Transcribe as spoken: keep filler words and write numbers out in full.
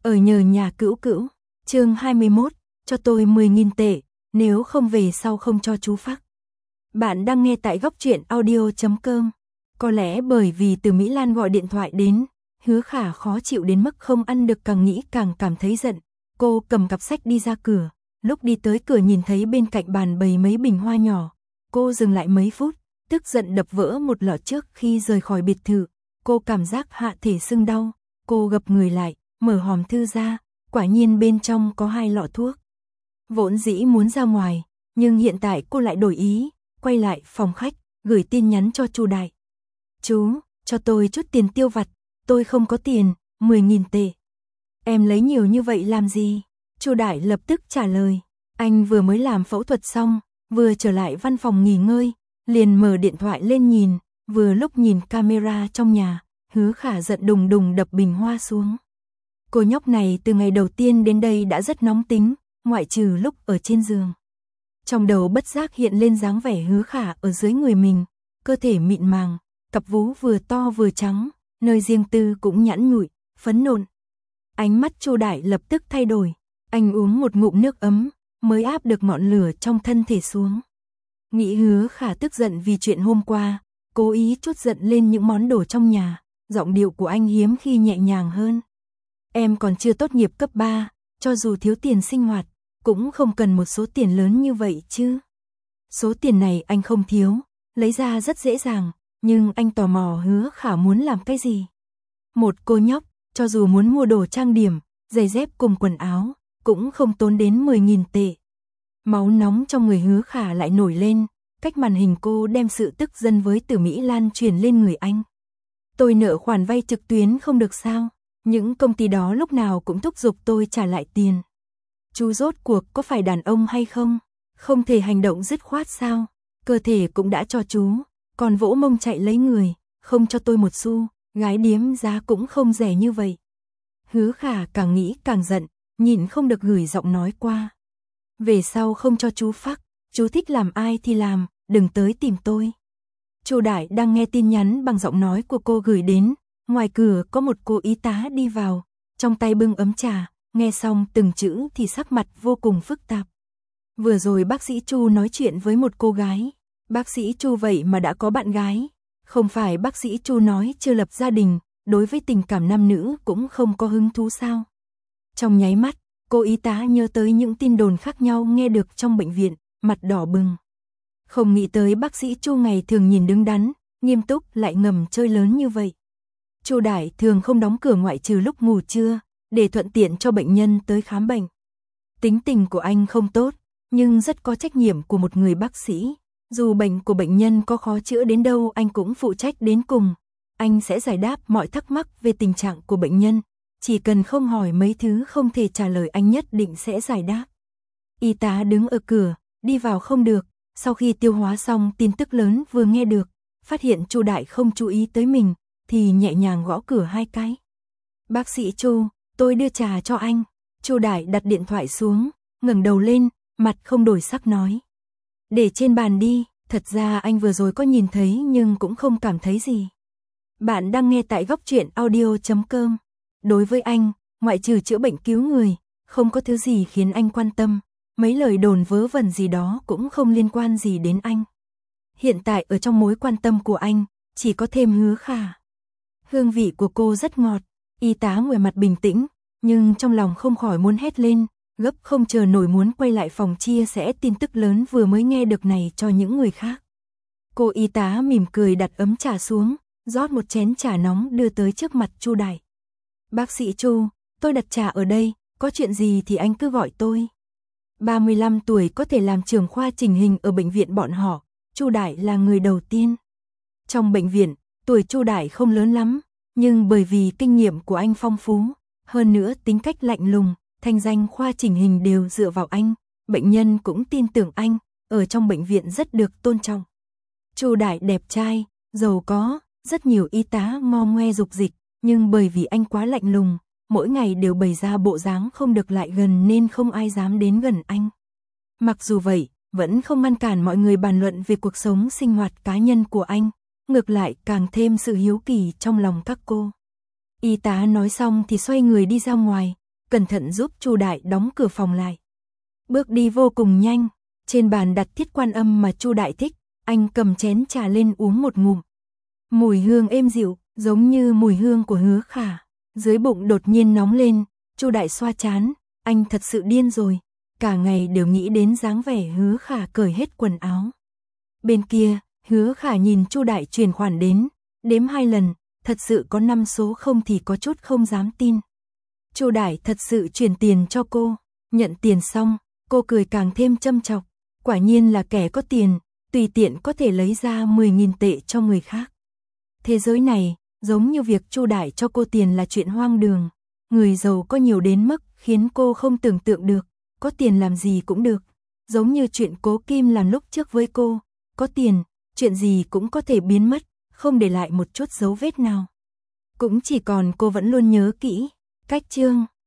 Ở nhờ nhà cữu cữu, chương hai mươi mốt, cho tôi mười nghìn tệ, nếu không về sau không cho chú phắc. Bạn đang nghe tại góc truyện audio chấm com. Có lẽ bởi vì từ Mỹ Lan gọi điện thoại đến, Hứa Khả khó chịu đến mức không ăn được, càng nghĩ càng cảm thấy giận. Cô cầm cặp sách đi ra cửa, lúc đi tới cửa nhìn thấy bên cạnh bàn bày mấy bình hoa nhỏ. Cô dừng lại mấy phút, tức giận đập vỡ một lọ trước khi rời khỏi biệt thự. Cô cảm giác hạ thể sưng đau, cô gập người lại, mở hòm thư ra, quả nhiên bên trong có hai lọ thuốc. Vốn dĩ muốn ra ngoài, nhưng hiện tại cô lại đổi ý, quay lại phòng khách, gửi tin nhắn cho Chu Đại. Chú, cho tôi chút tiền tiêu vặt, tôi không có tiền, mười nghìn tệ. Em lấy nhiều như vậy làm gì? Chu Đại lập tức trả lời, anh vừa mới làm phẫu thuật xong, vừa trở lại văn phòng nghỉ ngơi, liền mở điện thoại lên nhìn, vừa lúc nhìn camera trong nhà, Hứa Khả giận đùng đùng đập bình hoa xuống. Cô nhóc này từ ngày đầu tiên đến đây đã rất nóng tính, ngoại trừ lúc ở trên giường. Trong đầu bất giác hiện lên dáng vẻ Hứa Khả ở dưới người mình, cơ thể mịn màng, cặp vú vừa to vừa trắng, nơi riêng tư cũng nhẵn nhụi, phấn nộn. Ánh mắt Chu Đại lập tức thay đổi, anh uống một ngụm nước ấm, mới áp được ngọn lửa trong thân thể xuống. Nghĩ Hứa Khả tức giận vì chuyện hôm qua, cố ý trút giận lên những món đồ trong nhà, giọng điệu của anh hiếm khi nhẹ nhàng hơn. Em còn chưa tốt nghiệp cấp ba, cho dù thiếu tiền sinh hoạt, cũng không cần một số tiền lớn như vậy chứ. Số tiền này anh không thiếu, lấy ra rất dễ dàng, nhưng anh tò mò Hứa Khả muốn làm cái gì. Một cô nhóc, cho dù muốn mua đồ trang điểm, giày dép cùng quần áo, cũng không tốn đến mười nghìn tệ. Máu nóng trong người Hứa Khả lại nổi lên, cách màn hình cô đem sự tức giận với Từ Mỹ Lan truyền lên người anh. Tôi nợ khoản vay trực tuyến không được sao? Những công ty đó lúc nào cũng thúc giục tôi trả lại tiền. Chú rốt cuộc có phải đàn ông hay không? Không thể hành động dứt khoát sao? Cơ thể cũng đã cho chú, còn vỗ mông chạy lấy người, không cho tôi một xu, gái điếm giá cũng không rẻ như vậy. Hứa Khả càng nghĩ càng giận, nhịn không được gửi giọng nói qua. Về sau không cho chú phắc, chú thích làm ai thì làm, đừng tới tìm tôi. Chu Đại đang nghe tin nhắn bằng giọng nói của cô gửi đến, ngoài cửa có một cô y tá đi vào, trong tay bưng ấm trà, nghe xong từng chữ thì sắc mặt vô cùng phức tạp. Vừa rồi bác sĩ Chu nói chuyện với một cô gái, bác sĩ Chu vậy mà đã có bạn gái, không phải bác sĩ Chu nói chưa lập gia đình, đối với tình cảm nam nữ cũng không có hứng thú sao? Trong nháy mắt, cô y tá nhớ tới những tin đồn khác nhau nghe được trong bệnh viện, mặt đỏ bừng. Không nghĩ tới bác sĩ Chu ngày thường nhìn đứng đắn, nghiêm túc lại ngầm chơi lớn như vậy. Chu Đại thường không đóng cửa ngoại trừ lúc ngủ trưa, để thuận tiện cho bệnh nhân tới khám bệnh. Tính tình của anh không tốt, nhưng rất có trách nhiệm của một người bác sĩ. Dù bệnh của bệnh nhân có khó chữa đến đâu anh cũng phụ trách đến cùng. Anh sẽ giải đáp mọi thắc mắc về tình trạng của bệnh nhân. Chỉ cần không hỏi mấy thứ không thể trả lời anh nhất định sẽ giải đáp. Y tá đứng ở cửa, đi vào không được. Sau khi tiêu hóa xong tin tức lớn vừa nghe được, phát hiện Chu Đại không chú ý tới mình, thì nhẹ nhàng gõ cửa hai cái. Bác sĩ Chu, tôi đưa trà cho anh. Chu Đại đặt điện thoại xuống, ngẩng đầu lên, mặt không đổi sắc nói. Để trên bàn đi, thật ra anh vừa rồi có nhìn thấy nhưng cũng không cảm thấy gì. Bạn đang nghe tại góc truyện audio chấm com. Đối với anh, ngoại trừ chữa bệnh cứu người, không có thứ gì khiến anh quan tâm. Mấy lời đồn vớ vẩn gì đó cũng không liên quan gì đến anh. Hiện tại ở trong mối quan tâm của anh, chỉ có thêm Hứa Khả. Hương vị của cô rất ngọt, y tá ngoài mặt bình tĩnh, nhưng trong lòng không khỏi muốn hét lên, gấp không chờ nổi muốn quay lại phòng chia sẻ tin tức lớn vừa mới nghe được này cho những người khác. Cô y tá mỉm cười đặt ấm trà xuống, rót một chén trà nóng đưa tới trước mặt Chu Đại. Bác sĩ Chu, tôi đặt trà ở đây, có chuyện gì thì anh cứ gọi tôi. ba mươi lăm tuổi có thể làm trưởng khoa chỉnh hình ở bệnh viện bọn họ, Chu Đại là người đầu tiên. Trong bệnh viện, tuổi Chu Đại không lớn lắm, nhưng bởi vì kinh nghiệm của anh phong phú, hơn nữa tính cách lạnh lùng, thanh danh khoa chỉnh hình đều dựa vào anh, bệnh nhân cũng tin tưởng anh, ở trong bệnh viện rất được tôn trọng. Chu Đại đẹp trai, giàu có, rất nhiều y tá ngo ngoe dục dịch, nhưng bởi vì anh quá lạnh lùng, mỗi ngày đều bày ra bộ dáng không được lại gần nên không ai dám đến gần anh. Mặc dù vậy, vẫn không ngăn cản mọi người bàn luận về cuộc sống sinh hoạt cá nhân của anh, ngược lại càng thêm sự hiếu kỳ trong lòng các cô. Y tá nói xong thì xoay người đi ra ngoài, cẩn thận giúp Chu Đại đóng cửa phòng lại. Bước đi vô cùng nhanh, trên bàn đặt thiết quan âm mà Chu Đại thích, anh cầm chén trà lên uống một ngụm. Mùi hương êm dịu, giống như mùi hương của Hứa Khả. Dưới bụng đột nhiên nóng lên, Chu Đại xoa trán, anh thật sự điên rồi, cả ngày đều nghĩ đến dáng vẻ Hứa Khả cởi hết quần áo. Bên kia, Hứa Khả nhìn Chu Đại chuyển khoản đến, đếm hai lần, thật sự có năm số không thì có chút không dám tin. Chu Đại thật sự chuyển tiền cho cô, nhận tiền xong, cô cười càng thêm châm chọc, quả nhiên là kẻ có tiền, tùy tiện có thể lấy ra mười nghìn tệ cho người khác. Thế giới này, giống như việc Chu Đại cho cô tiền là chuyện hoang đường, người giàu có nhiều đến mức khiến cô không tưởng tượng được, có tiền làm gì cũng được, giống như chuyện Cố Kim làm lúc trước với cô, có tiền, chuyện gì cũng có thể biến mất, không để lại một chút dấu vết nào. Cũng chỉ còn cô vẫn luôn nhớ kỹ, cách chương